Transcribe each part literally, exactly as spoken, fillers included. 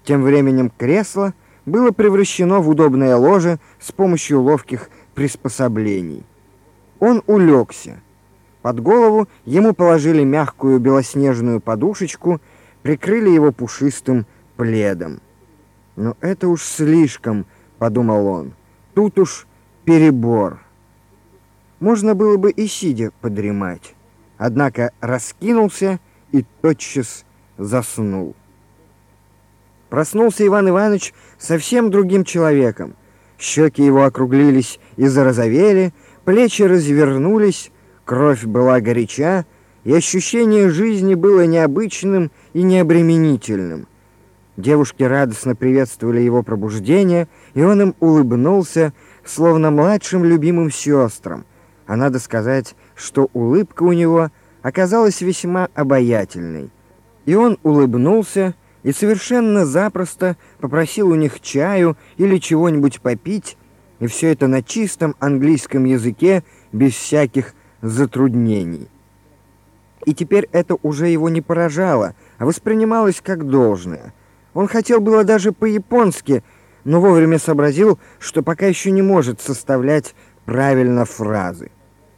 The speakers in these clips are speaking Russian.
Тем временем кресло было превращено в удобное ложе с помощью ловких приспособлений. Он улегся. Под голову ему положили мягкую белоснежную подушечку, прикрыли его пушистым пледом. «Но это уж слишком», — подумал он, — «тут уж перебор». Можно было бы и сидя подремать, однако раскинулся и тотчас заснул. Проснулся Иван Иванович совсем другим человеком. Щеки его округлились и зарозовели, плечи развернулись, кровь была горяча, и ощущение жизни было необычным и необременительным. Девушки радостно приветствовали его пробуждение, и он им улыбнулся, словно младшим любимым сестрам. А надо сказать, что улыбка у него оказалась весьма обаятельной. И он улыбнулся и совершенно запросто попросил у них чаю или чего-нибудь попить, и все это на чистом английском языке, без всяких затруднений. И теперь это уже его не поражало, а воспринималось как должное. Он хотел было даже по-японски, но вовремя сообразил, что пока еще не может составлять правильно фразы.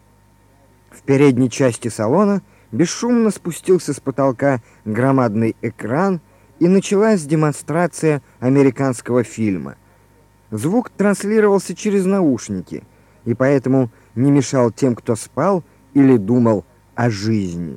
В передней части салона бесшумно спустился с потолка громадный экран, и началась демонстрация американского фильма. Звук транслировался через наушники, и поэтому не мешал тем, кто спал или думал о жизни.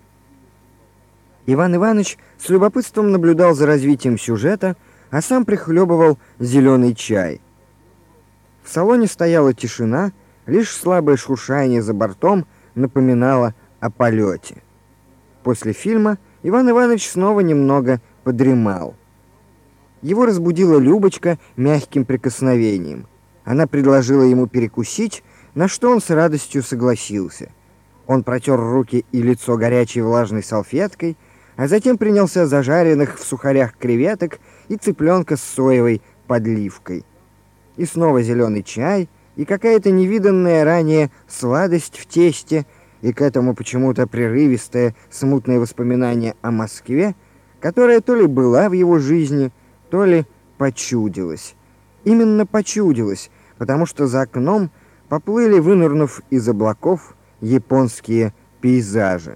Иван Иванович с любопытством наблюдал за развитием сюжета, а сам прихлебывал зеленый чай. В салоне стояла тишина, лишь слабое шуршание за бортом напоминало о полете. После фильма Иван Иванович снова немного подремал. Его разбудила Любочка мягким прикосновением. Она предложила ему перекусить, на что он с радостью согласился. Он протер руки и лицо горячей влажной салфеткой, а затем принялся за жареных в сухарях креветок и цыпленка с соевой подливкой. И снова зеленый чай, и какая-то невиданная ранее сладость в тесте, и к этому почему-то прерывистое, смутное воспоминание о Москве, которая то ли была в его жизни, то ли почудилась. Именно почудилась, потому что за окном поплыли, вынырнув из облаков, японские пейзажи.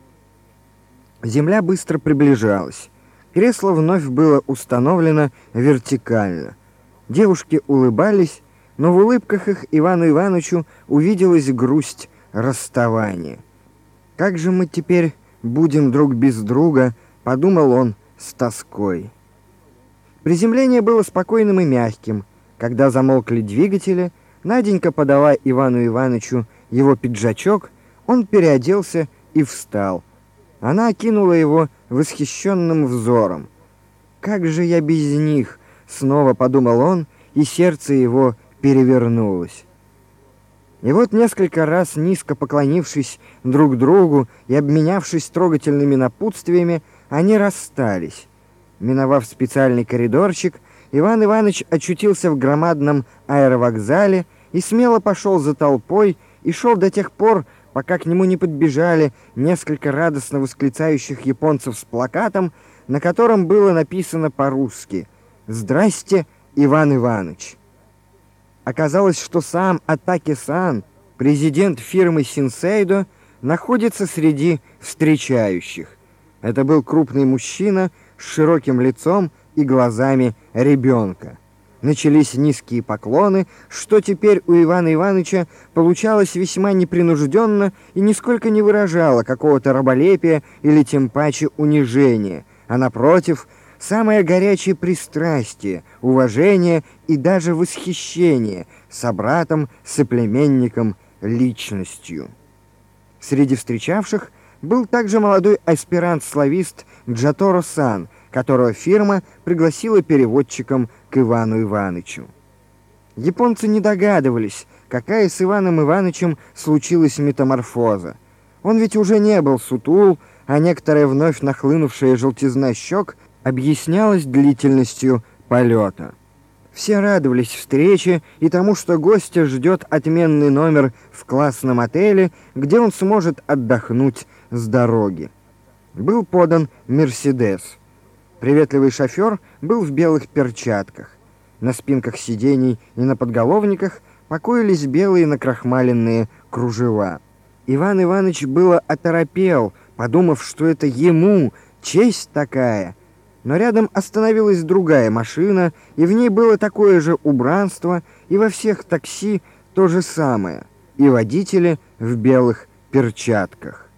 Земля быстро приближалась. Кресло вновь было установлено вертикально. Девушки улыбались, но в улыбках их Ивану Ивановичу увиделась грусть расставания. «Как же мы теперь будем друг без друга?» — подумал он с тоской. Приземление было спокойным и мягким. Когда замолкли двигатели, Наденька подала Ивану Ивановичу его пиджачок, он переоделся и встал. Она окинула его восхищенным взором. «Как же я без них?» — снова подумал он, и сердце его перевернулось. И вот несколько раз, низко поклонившись друг другу и обменявшись трогательными напутствиями, они расстались. Миновав специальный коридорчик, Иван Иванович очутился в громадном аэровокзале и смело пошел за толпой и шел до тех пор, пока к нему не подбежали несколько радостно восклицающих японцев с плакатом, на котором было написано по-русски «Здрасте, Иван Иванович». Оказалось, что сам Атаки-сан, президент фирмы Синсейдо, находится среди встречающих. Это был крупный мужчина с широким лицом и глазами ребенка. Начались низкие поклоны, что теперь у Ивана Ивановича получалось весьма непринужденно и нисколько не выражало какого-то раболепия или тем паче унижения, а напротив, самое горячее пристрастие, уважение и даже восхищение собратом, соплеменником, личностью. Среди встречавших был также молодой аспирант-славист Джаторо-сан, которого фирма пригласила переводчиком к Ивану Ивановичу. Японцы не догадывались, какая с Иваном Ивановичем случилась метаморфоза. Он ведь уже не был сутул, а некоторая вновь нахлынувшая желтизна щек объяснялась длительностью полета. Все радовались встрече и тому, что гостя ждет отменный номер в классном отеле, где он сможет отдохнуть с дороги. Был подан «Мерседес». Приветливый шофер был в белых перчатках. На спинках сидений и на подголовниках покоились белые накрахмаленные кружева. Иван Иванович было оторопел, подумав, что это ему честь такая. Но рядом остановилась другая машина, и в ней было такое же убранство, и во всех такси то же самое, и водители в белых перчатках.